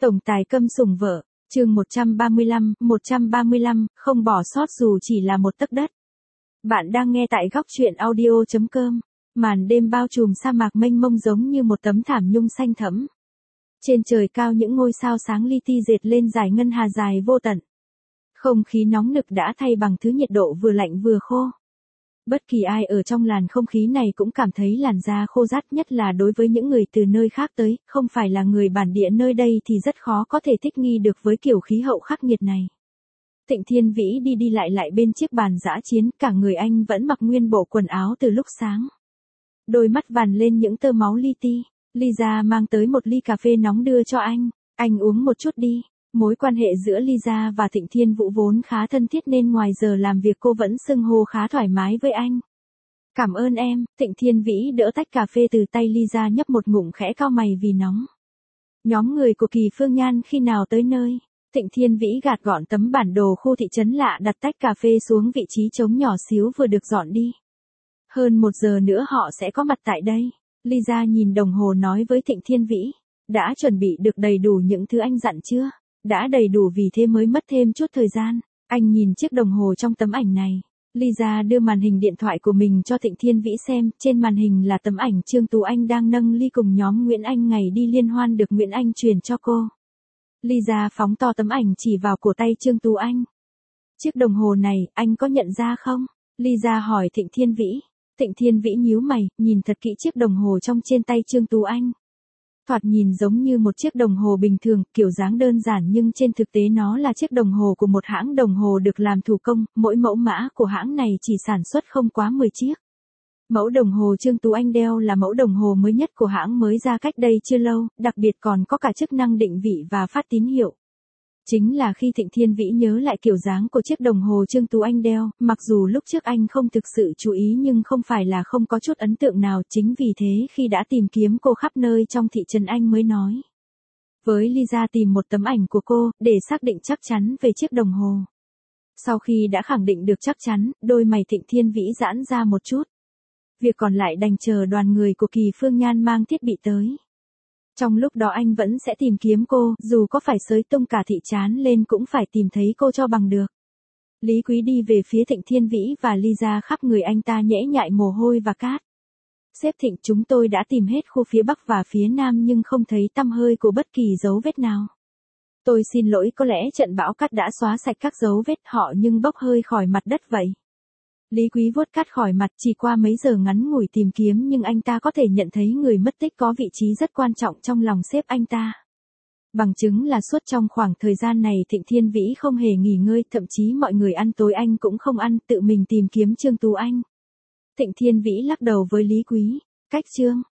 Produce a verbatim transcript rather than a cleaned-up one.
Tổng tài câm sủng vợ, chương một trăm ba mươi lăm, một trăm ba mươi lăm, không bỏ sót dù chỉ là một tấc đất. Bạn đang nghe tại góc truyện audio chấm com. Màn đêm bao trùm sa mạc mênh mông giống như một tấm thảm nhung xanh thẫm. Trên trời cao những ngôi sao sáng li ti dệt lên dải ngân hà dài vô tận. Không khí nóng nực đã thay bằng thứ nhiệt độ vừa lạnh vừa khô. Bất kỳ ai ở trong làn không khí này cũng cảm thấy làn da khô rát, nhất là đối với những người từ nơi khác tới, không phải là người bản địa nơi đây thì rất khó có thể thích nghi được với kiểu khí hậu khắc nghiệt này. Thịnh Thiên Vĩ đi đi lại lại bên chiếc bàn dã chiến, cả người anh vẫn mặc nguyên bộ quần áo từ lúc sáng. Đôi mắt vằn lên những tơ máu li ti. Lisa mang tới một ly cà phê nóng đưa cho anh. Anh uống một chút đi. Mối quan hệ giữa Lisa và Thịnh Thiên Vũ vốn khá thân thiết nên ngoài giờ làm việc cô vẫn xưng hô khá thoải mái với anh. Cảm ơn em. Thịnh Thiên Vĩ đỡ tách cà phê từ tay Lisa, nhấp một ngụm khẽ cau mày vì nóng. Nhóm người của Kỳ Phương Nhan khi nào tới nơi? Thịnh Thiên Vĩ gạt gọn tấm bản đồ khu thị trấn lạ, đặt tách cà phê xuống vị trí trống nhỏ xíu vừa được dọn đi. Hơn một giờ nữa họ sẽ có mặt tại đây. Lisa nhìn đồng hồ nói với Thịnh Thiên Vĩ. Đã chuẩn bị được đầy đủ những thứ anh dặn chưa? Đã đầy đủ, vì thế mới mất thêm chút thời gian. Anh nhìn chiếc đồng hồ trong tấm ảnh này. Lisa đưa màn hình điện thoại của mình cho Thịnh Thiên Vĩ xem. Trên màn hình là tấm ảnh Trương Tú Anh đang nâng ly cùng nhóm Nguyễn Anh ngày đi liên hoan được Nguyễn Anh truyền cho cô. Lisa phóng to tấm ảnh chỉ vào cổ tay Trương Tú Anh. Chiếc đồng hồ này, anh có nhận ra không? Lisa hỏi Thịnh Thiên Vĩ. Thịnh Thiên Vĩ nhíu mày, nhìn thật kỹ chiếc đồng hồ trong trên tay Trương Tú Anh. Thoạt nhìn giống như một chiếc đồng hồ bình thường, kiểu dáng đơn giản, nhưng trên thực tế nó là chiếc đồng hồ của một hãng đồng hồ được làm thủ công, mỗi mẫu mã của hãng này chỉ sản xuất không quá mười chiếc. Mẫu đồng hồ Trương Tú Anh đeo là mẫu đồng hồ mới nhất của hãng, mới ra cách đây chưa lâu, đặc biệt còn có cả chức năng định vị và phát tín hiệu. Chính là khi Thịnh Thiên Vĩ nhớ lại kiểu dáng của chiếc đồng hồ Trương Tú Anh đeo, mặc dù lúc trước anh không thực sự chú ý nhưng không phải là không có chút ấn tượng nào, chính vì thế khi đã tìm kiếm cô khắp nơi trong thị trấn anh mới nói với Lisa tìm một tấm ảnh của cô, để xác định chắc chắn về chiếc đồng hồ. Sau khi đã khẳng định được chắc chắn, đôi mày Thịnh Thiên Vĩ giãn ra một chút. Việc còn lại đành chờ đoàn người của Kỳ Phương Nhan mang thiết bị tới. Trong lúc đó anh vẫn sẽ tìm kiếm cô, dù có phải xới tung cả thị trấn lên cũng phải tìm thấy cô cho bằng được. Lý Quý đi về phía Thịnh Thiên Vĩ và Lisa, khắp người anh ta nhễ nhại mồ hôi và cát. Sếp Thịnh, chúng tôi đã tìm hết khu phía Bắc và phía Nam nhưng không thấy tăm hơi của bất kỳ dấu vết nào. Tôi xin lỗi, có lẽ trận bão cát đã xóa sạch các dấu vết họ nhưng bốc hơi khỏi mặt đất vậy. Lý Quý vuốt cát khỏi mặt, chỉ qua mấy giờ ngắn ngủi tìm kiếm nhưng anh ta có thể nhận thấy người mất tích có vị trí rất quan trọng trong lòng sếp anh ta. Bằng chứng là suốt trong khoảng thời gian này Thịnh Thiên Vĩ không hề nghỉ ngơi, thậm chí mọi người ăn tối anh cũng không ăn, tự mình tìm kiếm Trương Tú Anh. Thịnh Thiên Vĩ lắc đầu với Lý Quý. Cách Trương